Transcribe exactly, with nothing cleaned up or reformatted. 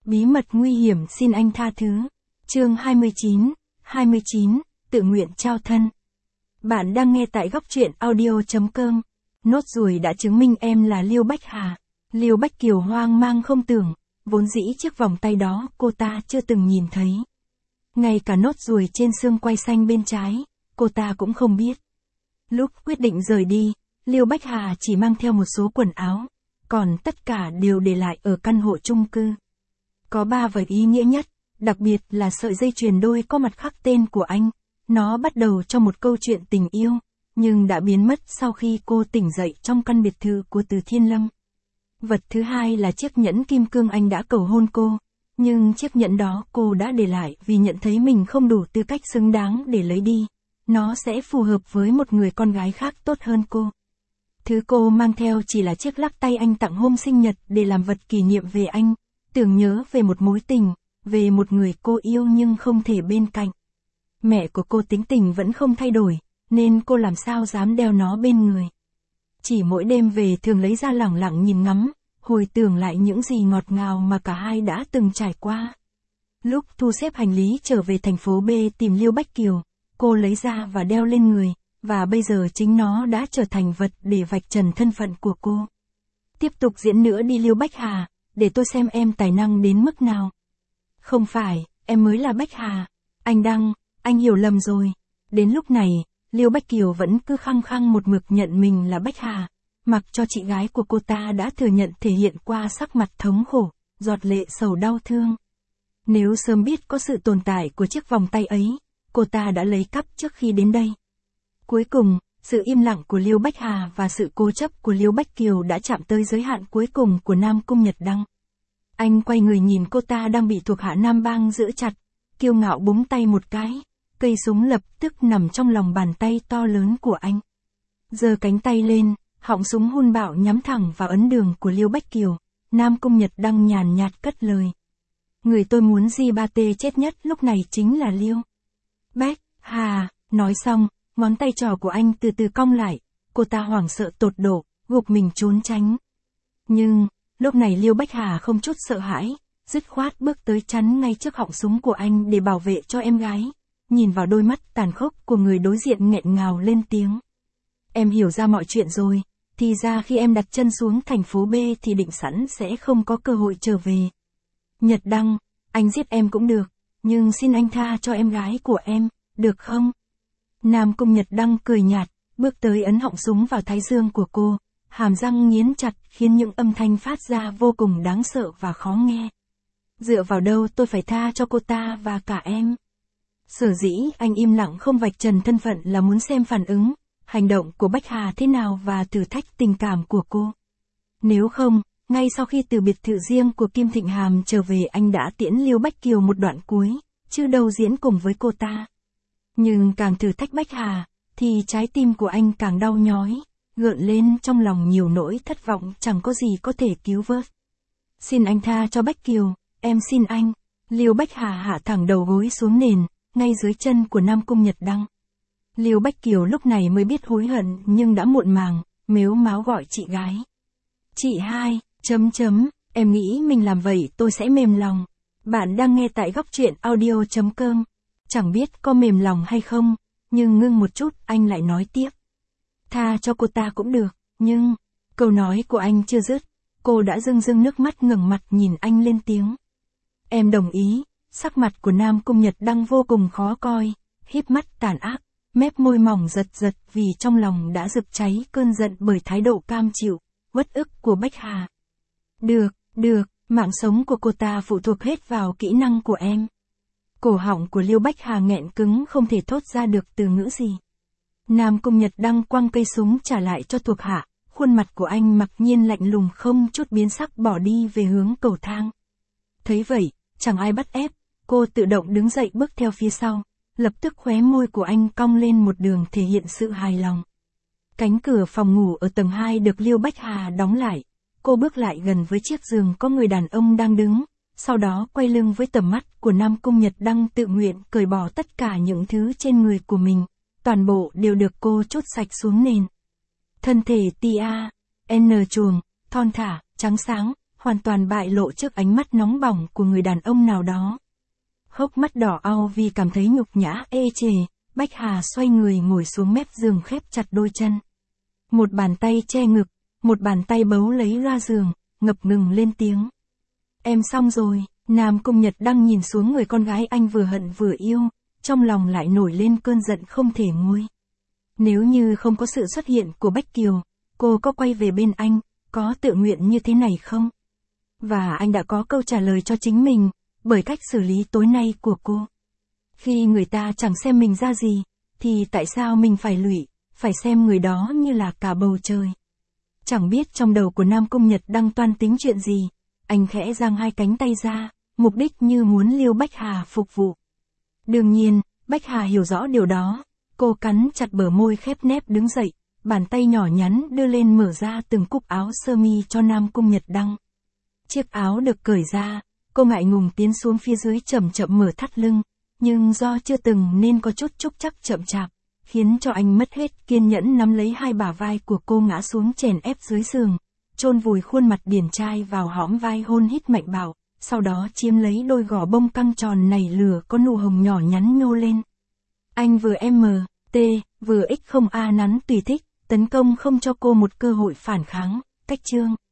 Bí mật nguy hiểm xin anh tha thứ. Chương hai mươi chín, hai mươi chín, tự nguyện trao thân. Bạn đang nghe tại góc truyện audio chấm com. Nốt ruồi đã chứng minh em là Liêu Bách Hà. Liêu Bách Kiều hoang mang không tưởng, vốn dĩ chiếc vòng tay đó cô ta chưa từng nhìn thấy. Ngay cả nốt ruồi trên xương quai xanh bên trái, cô ta cũng không biết. Lúc quyết định rời đi, Liêu Bách Hà chỉ mang theo một số quần áo, còn tất cả đều để lại ở căn hộ chung cư. Có ba vật ý nghĩa nhất, đặc biệt là sợi dây chuyền đôi có mặt khắc tên của anh. Nó bắt đầu cho một câu chuyện tình yêu, nhưng đã biến mất sau khi cô tỉnh dậy trong căn biệt thự của Từ Thiên Lâm. Vật thứ hai là chiếc nhẫn kim cương anh đã cầu hôn cô, nhưng chiếc nhẫn đó cô đã để lại vì nhận thấy mình không đủ tư cách xứng đáng để lấy đi. Nó sẽ phù hợp với một người con gái khác tốt hơn cô. Thứ cô mang theo chỉ là chiếc lắc tay anh tặng hôm sinh nhật để làm vật kỷ niệm về anh, tưởng nhớ về một mối tình, về một người cô yêu nhưng không thể bên cạnh. Mẹ của cô tính tình vẫn không thay đổi, nên cô làm sao dám đeo nó bên người. Chỉ mỗi đêm về thường lấy ra lẳng lặng nhìn ngắm, hồi tưởng lại những gì ngọt ngào mà cả hai đã từng trải qua. Lúc thu xếp hành lý trở về thành phố B tìm Liêu Bách Kiều, cô lấy ra và đeo lên người, và bây giờ chính nó đã trở thành vật để vạch trần thân phận của cô. Tiếp tục diễn nữa đi Liêu Bách Hà, để tôi xem em tài năng đến mức nào. Không phải, em mới là Bách Hà. Anh Đăng, anh hiểu lầm rồi. Đến lúc này, Liêu Bách Kiều vẫn cứ khăng khăng một mực nhận mình là Bách Hà, mặc cho chị gái của cô ta đã thừa nhận thể hiện qua sắc mặt thống khổ, giọt lệ sầu đau thương. Nếu sớm biết có sự tồn tại của chiếc vòng tay ấy, cô ta đã lấy cắp trước khi đến đây. Cuối cùng, sự im lặng của Liêu Bách Hà và sự cố chấp của Liêu Bách Kiều đã chạm tới giới hạn cuối cùng của Nam Cung Nhật Đăng. Anh quay người nhìn cô ta đang bị thuộc hạ Nam Bang giữ chặt, kiêu ngạo búng tay một cái, cây súng lập tức nằm trong lòng bàn tay to lớn của anh. Giơ cánh tay lên, họng súng hung bạo nhắm thẳng vào ấn đường của Liêu Bách Kiều, Nam Cung Nhật Đăng nhàn nhạt cất lời. Người tôi muốn G ba T chết nhất lúc này chính là Liêu Bách Hà. Nói xong, ngón tay trỏ của anh từ từ cong lại, cô ta hoảng sợ tột độ, gục mình trốn tránh. Nhưng, lúc này Liêu Bách Hà không chút sợ hãi, dứt khoát bước tới chắn ngay trước họng súng của anh để bảo vệ cho em gái, nhìn vào đôi mắt tàn khốc của người đối diện nghẹn ngào lên tiếng. Em hiểu ra mọi chuyện rồi, thì ra khi em đặt chân xuống thành phố B thì định sẵn sẽ không có cơ hội trở về. Nhật Đăng, anh giết em cũng được, nhưng xin anh tha cho em gái của em, được không? Nam Cung Nhật Đăng cười nhạt, bước tới ấn họng súng vào thái dương của cô, hàm răng nghiến chặt khiến những âm thanh phát ra vô cùng đáng sợ và khó nghe. Dựa vào đâu tôi phải tha cho cô ta và cả em? Sở dĩ anh im lặng không vạch trần thân phận là muốn xem phản ứng, hành động của Bách Hà thế nào và thử thách tình cảm của cô. Nếu không, ngay sau khi từ biệt thự riêng của Kim Thịnh Hàm trở về anh đã tiễn Liêu Bách Kiều một đoạn cuối, chứ đâu diễn cùng với cô ta. Nhưng càng thử thách Bách Hà, thì trái tim của anh càng đau nhói, gợn lên trong lòng nhiều nỗi thất vọng chẳng có gì có thể cứu vớt. Xin anh tha cho Bách Kiều, em xin anh. Liêu Bách Hà hạ thẳng đầu gối xuống nền, ngay dưới chân của Nam Cung Nhật Đăng. Liêu Bách Kiều lúc này mới biết hối hận nhưng đã muộn màng, mếu máo gọi chị gái. Chị hai, chấm chấm, em nghĩ mình làm vậy tôi sẽ mềm lòng. Bạn đang nghe tại góc truyện audio chấm com. Chẳng biết có mềm lòng hay không, nhưng ngưng một chút anh lại nói tiếp. Tha cho cô ta cũng được, nhưng... Câu nói của anh chưa dứt, cô đã rưng rưng nước mắt ngẩng mặt nhìn anh lên tiếng. Em đồng ý. Sắc mặt của Nam Cung Nhật Đăng vô cùng khó coi, híp mắt tàn ác, mép môi mỏng giật giật vì trong lòng đã rực cháy cơn giận bởi thái độ cam chịu, uất ức của Bách Hà. Được, được, mạng sống của cô ta phụ thuộc hết vào kỹ năng của em. Cổ họng của Liêu Bách Hà nghẹn cứng không thể thốt ra được từ ngữ gì. Nam Cung Nhật Đăng quăng cây súng trả lại cho thuộc hạ, khuôn mặt của anh mặc nhiên lạnh lùng không chút biến sắc bỏ đi về hướng cầu thang. Thấy vậy, chẳng ai bắt ép, cô tự động đứng dậy bước theo phía sau, lập tức khóe môi của anh cong lên một đường thể hiện sự hài lòng. Cánh cửa phòng ngủ ở tầng hai được Liêu Bách Hà đóng lại, cô bước lại gần với chiếc giường có người đàn ông đang đứng, sau đó quay lưng với tầm mắt của Nam Cung Nhật Đăng tự nguyện cởi bỏ tất cả những thứ trên người của mình, toàn bộ đều được cô trút sạch xuống nền. Thân thể tia, N chuồng, thon thả, trắng sáng, hoàn toàn bại lộ trước ánh mắt nóng bỏng của người đàn ông nào đó. Hốc mắt đỏ au vì cảm thấy nhục nhã ê chề, Bách Hà xoay người ngồi xuống mép giường khép chặt đôi chân. Một bàn tay che ngực, một bàn tay bấu lấy loa giường, ngập ngừng lên tiếng. Em xong rồi, Nam Cung Nhật Đăng nhìn xuống người con gái anh vừa hận vừa yêu, trong lòng lại nổi lên cơn giận không thể nguôi. Nếu như không có sự xuất hiện của Bách Kiều, cô có quay về bên anh, có tự nguyện như thế này không? Và anh đã có câu trả lời cho chính mình, bởi cách xử lý tối nay của cô. Khi người ta chẳng xem mình ra gì, thì tại sao mình phải lụy, phải xem người đó như là cả bầu trời. Chẳng biết trong đầu của Nam Cung Nhật Đăng toan tính chuyện gì, anh khẽ giang hai cánh tay ra, mục đích như muốn Liêu Bách Hà phục vụ. Đương nhiên, Bách Hà hiểu rõ điều đó, cô cắn chặt bờ môi khép nép đứng dậy, bàn tay nhỏ nhắn đưa lên mở ra từng cúc áo sơ mi cho Nam Cung Nhật Đăng. Chiếc áo được cởi ra, cô ngại ngùng tiến xuống phía dưới chậm chậm mở thắt lưng, nhưng do chưa từng nên có chút trúc trắc chậm chạp, khiến cho anh mất hết kiên nhẫn nắm lấy hai bả vai của cô ngã xuống chèn ép dưới giường, chôn vùi khuôn mặt điển trai vào hõm vai hôn hít mạnh bạo, sau đó chiếm lấy đôi gò bông căng tròn nảy lửa có nụ hồng nhỏ nhắn nhô lên. Anh vừa M, T, vừa X không A nắn tùy thích, tấn công không cho cô một cơ hội phản kháng, cách chương.